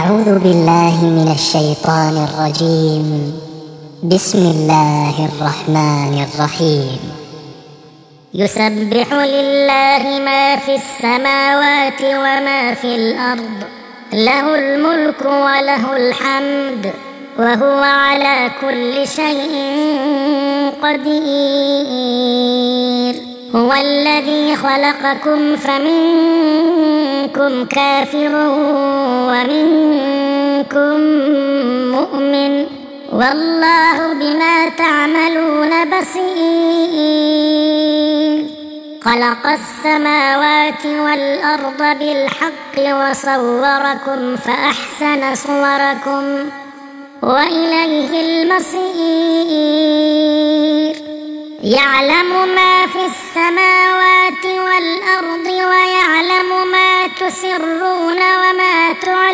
أعوذ بالله من الشيطان الرجيم. بسم الله الرحمن الرحيم. يسبح لله ما في السماوات وما في الأرض، له الملك وله الحمد، وهو على كل شيء قدير. هو الذي خلقكم فمنكم كافر ومنكم مؤمن، والله بما تعملون بصير. خلق السماوات والأرض بالحق وصوركم فأحسن صوركم وإليه المصير. يعلم ما في السماوات والأرض ويعلم ما تسرون وما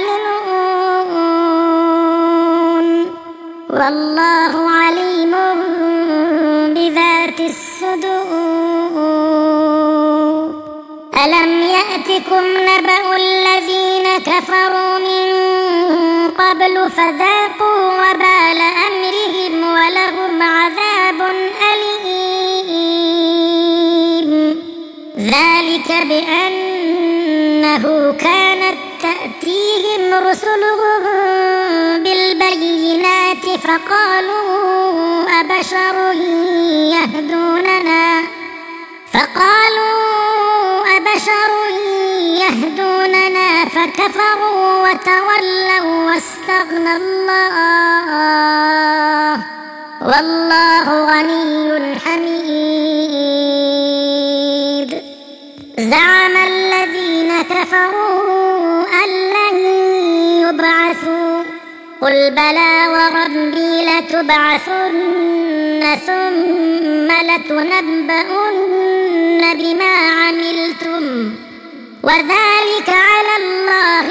تعلنون، والله عليم بذات الصدور. ألم يأتكم نبأ الذين كفروا من قبل فذاقوا وبال أمرهم ولهم عذاب أليم. ذلك بأنه كانت تأتيهم رسلهم بالبينات فقالوا أبشر يهدوننا فكفروا وتولوا واستغنى الله، والله غني حميد. زعم الذين كفروا أن لن يبعثوا، قل بلى وربي لتبعثن ثم لتنبؤن بما عملتم، وذلك على الله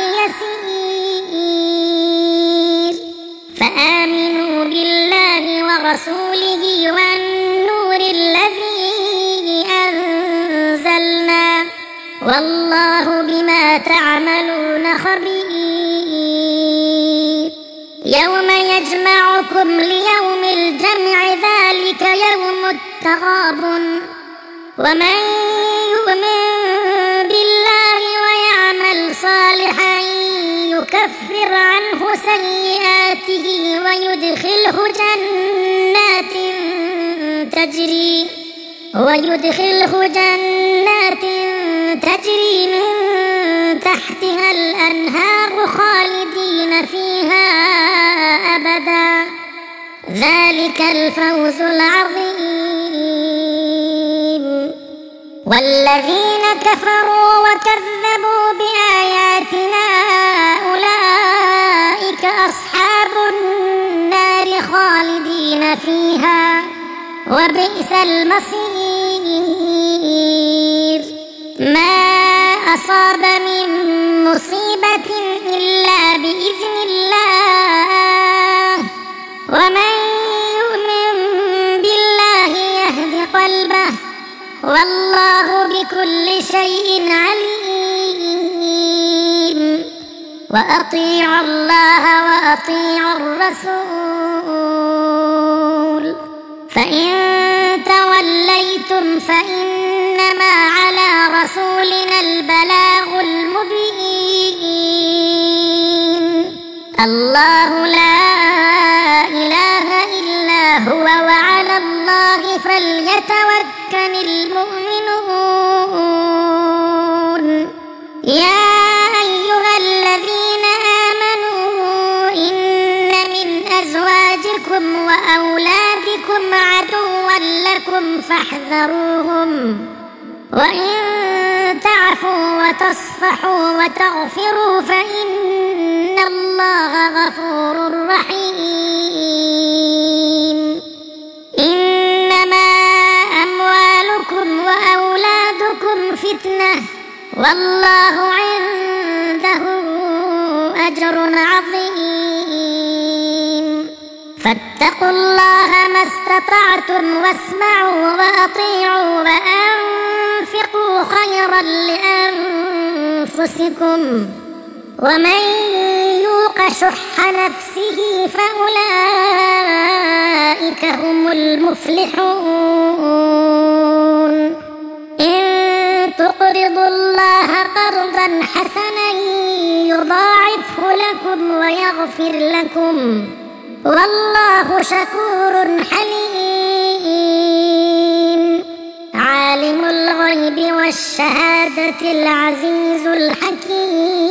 يسير. فآمنوا بالله ورسوله والنور الذي أنزلنا، والله بما تعملون خبير. يوم يجمعكم ليوم الجمع ذلك يوم التغابن، ومن يؤمن بالله ويعمل صالحا يكفر عنه سيئاته ويدخله جنات تجري من تحتها الأنهار خالدين فيها أبدا، ذلك الفوز العظيم. والذين كفروا وكذبوا بآياتنا أولئك أصحاب النار خالدين فيها، وبئس المصير. ما أصاب من مصيبة إلا بإذن الله، ومن يؤمن بالله يهد قلبه، والله بكل شيء عليم. وأطيعوا الله وأطيعوا الرسول، فإن توليتم فإنما على رسولنا البلاغ المبين. الله لا إله إلا هو، وعلى الله فليتوكل المؤمنون. يا أيها الذين آمنوا إن من أزواجكم وأولادكم عدوا لكم فاحذروهم، وإن تعفوا وتصفحوا وتغفروا فإن الله غفور رحيم. إنما أموالكم وأولادكم فتنة، والله عنده أجر عظيم. فاتقوا الله ما استطعتم واسمعوا وأطيعوا وأنفقوا خيرا لأنفسكم، ومن يوق يوق شح نفسه فأولئك هم المفلحون إن تقرضوا الله قرضا حسنا يضاعفه لكم ويغفر لكم والله شكور حليم عالم الغيب والشهادة العزيز الحكيم